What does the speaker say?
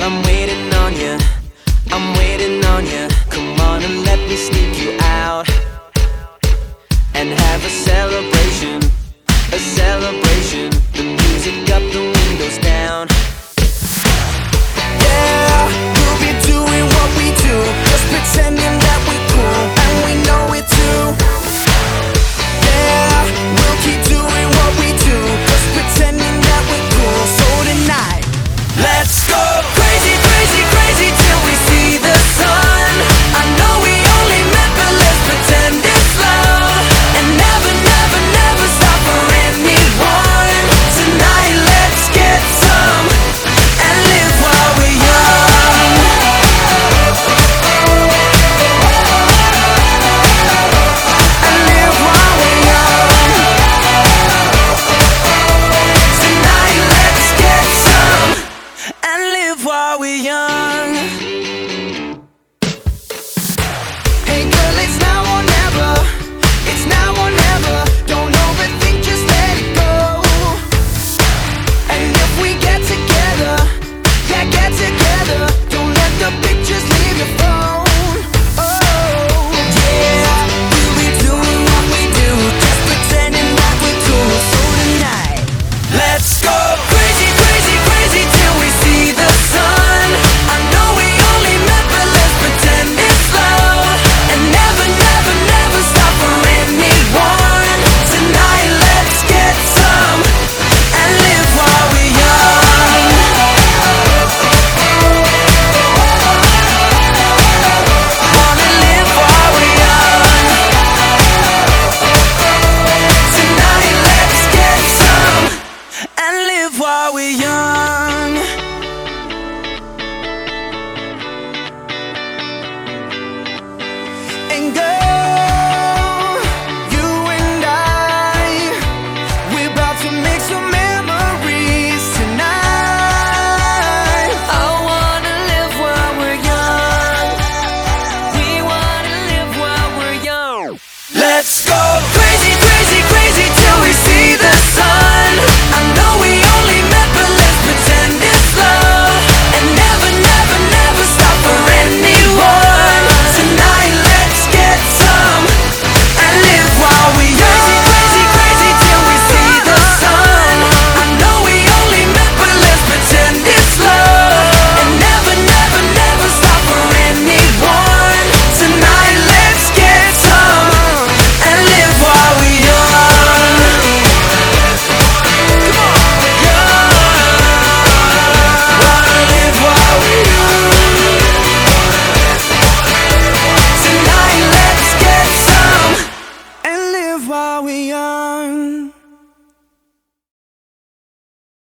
I'm waiting on you, I'm waiting on you. Come on and let me sneak you out and have a celebration, a celebration. The music up, the windows down. Yeah, we'll be doing what we do, just pretending that we're cool, and we know it too. Yeah, we'll keep doing what we do, just pretending that we're cool. So tonight, let's go crazy, crazy, crazy till we see the sun. I know we only met, but let's pretend it's love, and never, never, never stop for anyone. Tonight, let's get some and live while we're young. And live while we're young. Tonight, let's get some and live while we're young. Hey girl, it's now or never. It's now or never. Don't overthink, just let it go. And if we get together, yeah, get together. Don't let the pictures leave your phone. Oh, yeah, we'll be doing what we do, just pretending that we're cool. So tonight, let's go crazy, crazy, crazy till we see the sun. I know we only met, but let's pretend it's love, and never, never, never stop for anyone. Tonight, let's get some and live while we're young. Wanna live while we're young. Tonight, let's get some and live while we're young. And girl, you and we're about to make some memories tonight. I wanna live while we're young. We wanna live while we're young. Let's go crazy, crazy, crazy till we see the sun. I know we only met, but let's pretend it's love, and never, never, never stop for anyone. Tonight, let's get some and live while we young. Crazy, crazy, crazy till we see the sun. I know we only met, but let's pretend it's love, and never, never, never stop for anyone. Tonight, let's get some and live while we young. Come on, young. Wanna live while we young. Tonight, let's get some and live while we young.